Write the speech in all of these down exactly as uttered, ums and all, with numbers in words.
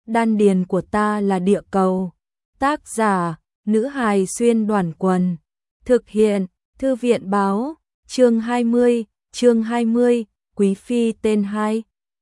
đan điền của ta là địa cầu. Tác giả, nữ hài xuyên đoàn quần. Thực hiện, thư viện báo, chương hai mươi, chương hai mươi, quý phi tên hai.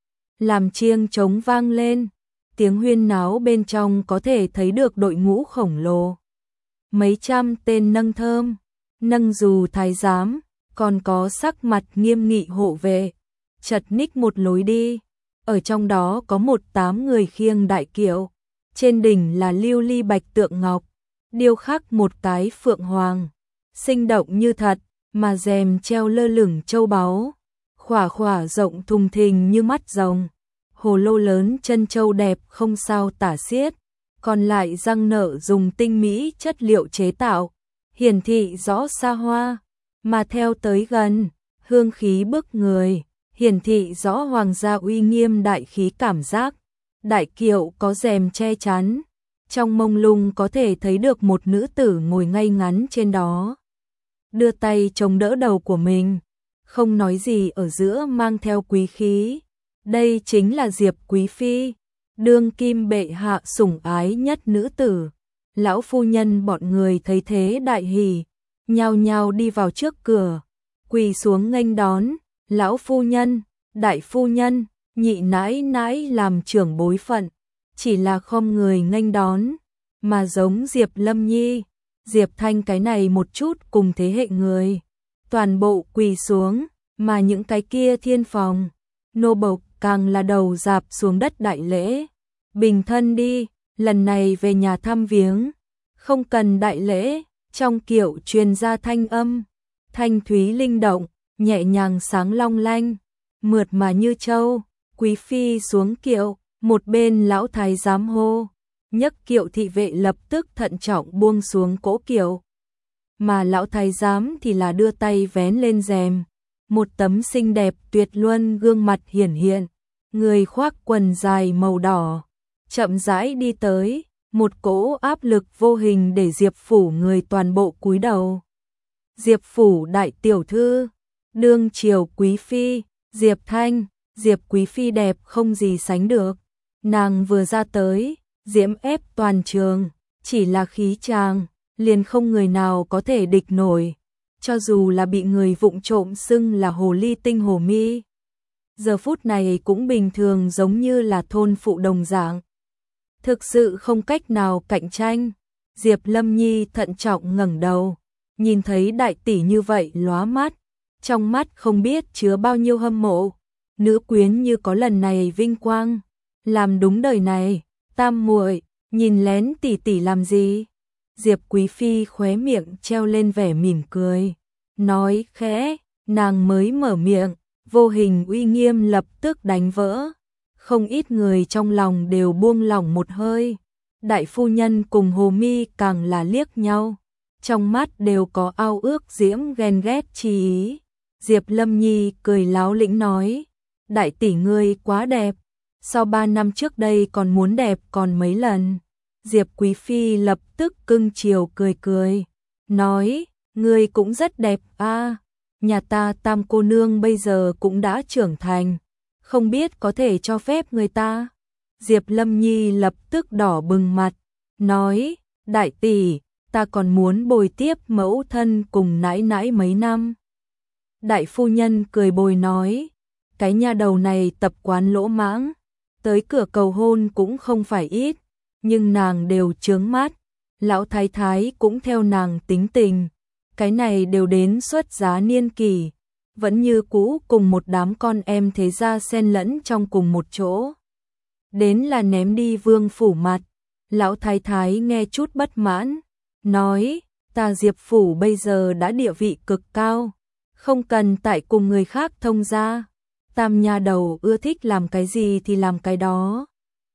Làm chiêng trống vang lên, tiếng huyên náo bên trong có thể thấy được đội ngũ khổng lồ. Mấy trăm tên nâng thơm, nâng dù thái giám, còn có sắc mặt nghiêm nghị hộ vệ, chật ních một lối đi. Ở trong đó có một tám người khiêng đại kiệu, trên đỉnh là lưu ly bạch tượng ngọc, điêu khắc một cái phượng hoàng, sinh động như thật, mà rèm treo lơ lửng châu báu, khỏa khỏa rộng thùng thình như mắt rồng. Hồ lô lớn chân châu đẹp không sao tả xiết, còn lại răng nở dùng tinh mỹ chất liệu chế tạo, hiển thị rõ xa hoa, mà theo tới gần, hương khí bức người, hiển thị rõ hoàng gia uy nghiêm đại khí cảm giác. Đại kiệu có rèm che chắn, trong mông lung có thể thấy được một nữ tử ngồi ngay ngắn trên đó, đưa tay chống đỡ đầu của mình, không nói gì ở giữa mang theo quý khí. Đây chính là Diệp quý phi, đương kim bệ hạ sủng ái nhất nữ tử. Lão phu nhân bọn người thấy thế đại hỉ, nhao nhao đi vào trước cửa, quỳ xuống nghênh đón. Lão phu nhân, đại phu nhân, nhị nãi nãi làm trưởng bối phận, chỉ là khom người nghênh đón, mà giống Diệp Lâm Nhi, Diệp Thanh cái này một chút cùng thế hệ người, toàn bộ quỳ xuống, mà những cái kia thiên phòng, nô bộc càng là đầu dạp xuống đất đại lễ. Bình thân đi, lần này về nhà thăm viếng, không cần đại lễ. Trong kiệu truyền ra thanh âm, thanh thúy linh động, nhẹ nhàng sáng long lanh, mượt mà như châu. Quý phi xuống kiệu, một bên lão thái giám hô, nhấc kiệu thị vệ lập tức thận trọng buông xuống cỗ kiệu, mà lão thái giám thì là đưa tay vén lên rèm, một tấm xinh đẹp tuyệt luân gương mặt hiển hiện, người khoác quần dài màu đỏ, chậm rãi đi tới, một cỗ áp lực vô hình để Diệp phủ người toàn bộ cúi đầu. Diệp phủ đại tiểu thư, đương triều quý phi, Diệp Thanh. Diệp quý phi đẹp không gì sánh được, nàng vừa ra tới, diễm ép toàn trường, chỉ là khí chàng, liền không người nào có thể địch nổi, cho dù là bị người vụng trộm xưng là hồ ly tinh hồ mi. Giờ phút này cũng bình thường giống như là thôn phụ đồng dạng, thực sự không cách nào cạnh tranh. Diệp Lâm Nhi thận trọng ngẩng đầu, nhìn thấy đại tỷ như vậy lóa mắt, trong mắt không biết chứa bao nhiêu hâm mộ. Nữ quyến như có lần này vinh quang, làm đúng đời này. Tam muội, nhìn lén tỷ tỷ làm gì? Diệp quý phi khóe miệng treo lên vẻ mỉm cười, nói khẽ. Nàng mới mở miệng, vô hình uy nghiêm lập tức đánh vỡ, không ít người trong lòng đều buông lỏng một hơi. Đại phu nhân cùng Hồ Mi càng là liếc nhau, trong mắt đều có ao ước diễm ghen ghét chi ý. Diệp Lâm Nhi cười láo lĩnh nói, đại tỷ ngươi quá đẹp, sau ba năm trước đây còn muốn đẹp còn mấy lần. Diệp quý phi lập tức cưng chiều cười cười, nói, ngươi cũng rất đẹp a, nhà ta Tam cô nương bây giờ cũng đã trưởng thành, không biết có thể cho phép người ta. Diệp Lâm Nhi lập tức đỏ bừng mặt, nói, đại tỷ, ta còn muốn bồi tiếp mẫu thân cùng nãi nãi mấy năm. Đại phu nhân cười bồi nói, cái nha đầu này tập quán lỗ mãng, tới cửa cầu hôn cũng không phải ít, nhưng nàng đều chướng mắt. Lão thái thái cũng theo nàng tính tình, cái này đều đến xuất giá niên kỳ, vẫn như cũ cùng một đám con em thế gia xen lẫn trong cùng một chỗ. Đến là ném đi vương phủ mặt. Lão thái thái nghe chút bất mãn, nói, ta Diệp phủ bây giờ đã địa vị cực cao, không cần tại cùng người khác thông gia. Tam nha đầu ưa thích làm cái gì thì làm cái đó,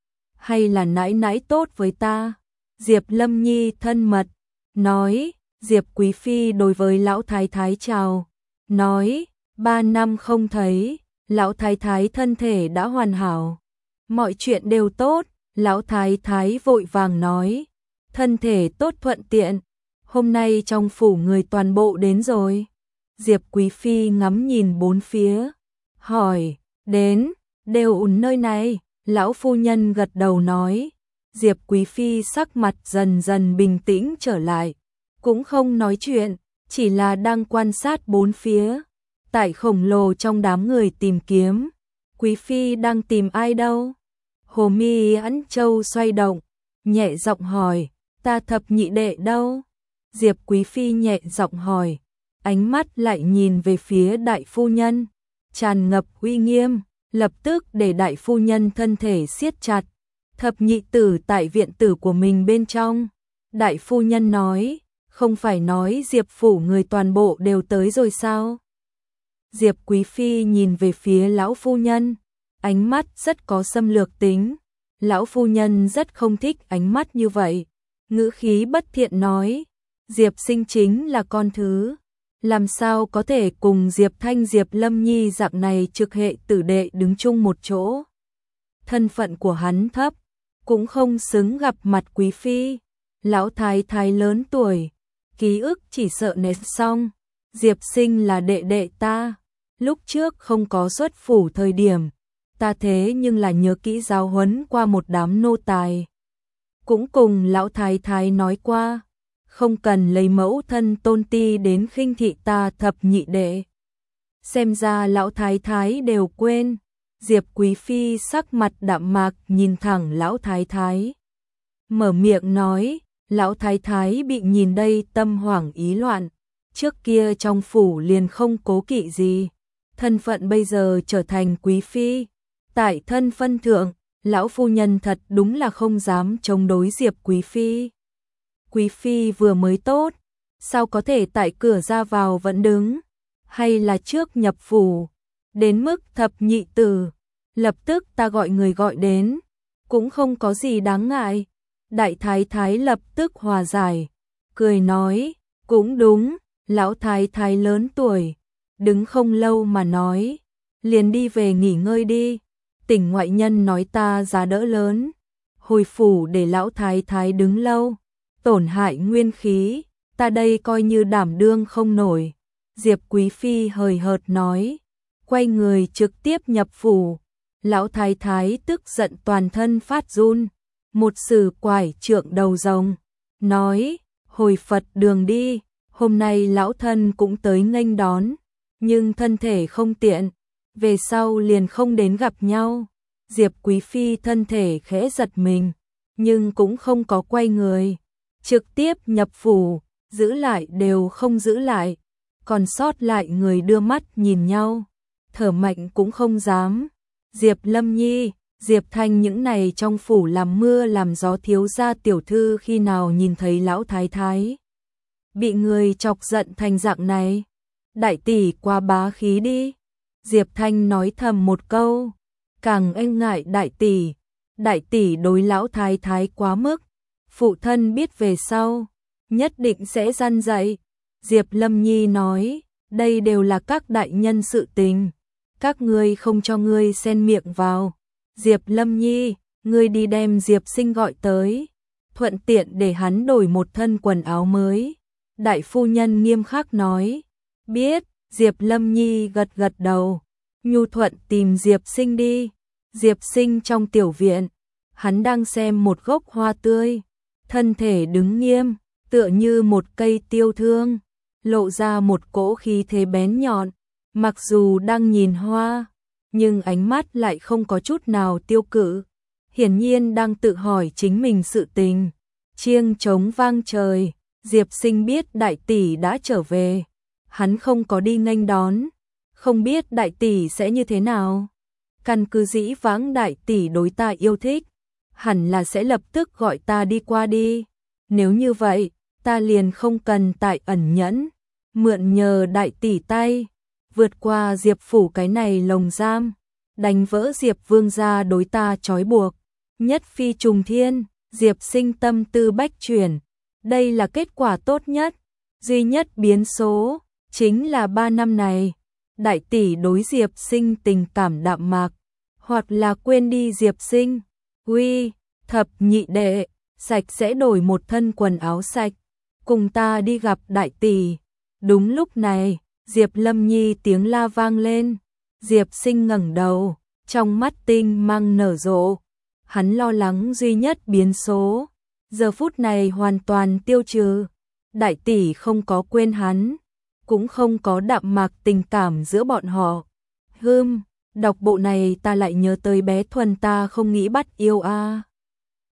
hay là nãi nãi tốt với ta? Diệp Lâm Nhi thân mật, nói. Diệp quý phi đối với lão thái thái chào, nói, ba năm không thấy, lão thái thái thân thể đã hoàn hảo, mọi chuyện đều tốt. Lão thái thái vội vàng nói, thân thể tốt thuận tiện, hôm nay trong phủ người toàn bộ đến rồi. Diệp quý phi ngắm nhìn bốn phía, hỏi, đến, đều ổn nơi này. Lão phu nhân gật đầu nói. Diệp Quý Phi sắc mặt dần dần bình tĩnh trở lại, cũng không nói chuyện, chỉ là đang quan sát bốn phía. Tại khổng lồ trong đám người tìm kiếm, Quý Phi đang tìm ai đâu? Hồ mi ẵn châu xoay động, nhẹ giọng hỏi, ta thập nhị đệ đâu? Diệp Quý Phi nhẹ giọng hỏi, ánh mắt lại nhìn về phía đại phu nhân, tràn ngập uy nghiêm, lập tức để đại phu nhân thân thể siết chặt. Thập nhị tử tại viện tử của mình bên trong. Đại phu nhân nói, không phải nói Diệp phủ người toàn bộ đều tới rồi sao? Diệp Quý Phi nhìn về phía lão phu nhân, ánh mắt rất có xâm lược tính. Lão phu nhân rất không thích ánh mắt như vậy, ngữ khí bất thiện nói, Diệp Sinh chính là con thứ, làm sao có thể cùng Diệp Thanh Diệp Lâm Nhi dạng này trực hệ tử đệ đứng chung một chỗ. Thân phận của hắn thấp, cũng không xứng gặp mặt Quý Phi. Lão thái thái lớn tuổi, ký ức chỉ sợ nét xong. Diệp Sinh là đệ đệ ta, lúc trước không có xuất phủ thời điểm, ta thế nhưng là nhớ kỹ giáo huấn qua một đám nô tài. Cũng cùng lão thái thái nói qua, không cần lấy mẫu thân tôn ti đến khinh thị ta thập nhị đệ. Xem ra lão thái thái đều quên. Diệp Quý Phi sắc mặt đạm mạc nhìn thẳng lão thái thái, mở miệng nói, lão thái thái bị nhìn đây tâm hoảng ý loạn, trước kia trong phủ liền không cố kỵ gì, thân phận bây giờ trở thành Quý Phi, tại thân phân thượng, lão phu nhân thật đúng là không dám chống đối Diệp Quý Phi. Quý Phi vừa mới tốt, sao có thể tại cửa ra vào vẫn đứng, hay là trước nhập phủ, đến mức thập nhị tử, lập tức ta gọi người gọi đến, cũng không có gì đáng ngại. Đại thái thái lập tức hòa giải, cười nói, cũng đúng, lão thái thái lớn tuổi, đứng không lâu mà nói, liền đi về nghỉ ngơi đi, tỉnh ngoại nhân nói ta giá đỡ lớn, hồi phủ để lão thái thái đứng lâu, tổn hại nguyên khí, ta đây coi như đảm đương không nổi. Diệp Quý Phi hời hợt nói, quay người trực tiếp nhập phủ. Lão thái thái tức giận toàn thân phát run, một sử quải trượng đầu rồng, nói, hồi Phật đường đi, hôm nay lão thân cũng tới nghênh đón, nhưng thân thể không tiện, về sau liền không đến gặp nhau. Diệp Quý Phi thân thể khẽ giật mình, nhưng cũng không có quay người, trực tiếp nhập phủ, giữ lại đều không giữ lại, còn sót lại người đưa mắt nhìn nhau, thở mạnh cũng không dám. Diệp Lâm Nhi, Diệp Thanh những này trong phủ làm mưa làm gió thiếu gia tiểu thư khi nào nhìn thấy lão thái thái bị người chọc giận thành dạng này. Đại tỷ qua bá khí đi. Diệp Thanh nói thầm một câu, càng e ngại đại tỷ, đại tỷ đối lão thái thái quá mức, phụ thân biết về sau, nhất định sẽ gian dạy. Diệp Lâm Nhi nói, đây đều là các đại nhân sự tình, các ngươi không cho ngươi xen miệng vào. Diệp Lâm Nhi, ngươi đi đem Diệp Sinh gọi tới, thuận tiện để hắn đổi một thân quần áo mới. Đại phu nhân nghiêm khắc nói, biết. Diệp Lâm Nhi gật gật đầu, nhu thuận tìm Diệp Sinh đi. Diệp Sinh trong tiểu viện, hắn đang xem một gốc hoa tươi, thân thể đứng nghiêm, tựa như một cây tiêu thương, lộ ra một cỗ khí thế bén nhọn. Mặc dù đang nhìn hoa, nhưng ánh mắt lại không có chút nào tiêu cự, hiển nhiên đang tự hỏi chính mình sự tình. Chiêng trống vang trời, Diệp Sinh biết đại tỷ đã trở về, hắn không có đi nghênh đón, không biết đại tỷ sẽ như thế nào. Căn cứ dĩ vãng đại tỷ đối ta yêu thích, hẳn là sẽ lập tức gọi ta đi qua đi. Nếu như vậy, ta liền không cần tại ẩn nhẫn, mượn nhờ đại tỷ tay, vượt qua Diệp phủ cái này lồng giam, đánh vỡ Diệp vương gia đối ta trói buộc. Nhất phi trùng thiên, Diệp Sinh tâm tư bách chuyển, đây là kết quả tốt nhất. Duy nhất biến số chính là ba năm này, đại tỷ đối Diệp Sinh tình cảm đạm mạc, hoặc là quên đi Diệp Sinh. Uy, thập nhị đệ, sạch sẽ đổi một thân quần áo sạch, cùng ta đi gặp đại tỷ. Đúng lúc này, Diệp Lâm Nhi tiếng la vang lên, Diệp Sinh ngẩng đầu, trong mắt tinh mang nở rộ. Hắn lo lắng duy nhất biến số, giờ phút này hoàn toàn tiêu trừ. Đại tỷ không có quên hắn, cũng không có đạm mạc tình cảm giữa bọn họ. Hừm, đọc bộ này ta lại nhớ tới bé Thuần ta không nghĩ bắt yêu a.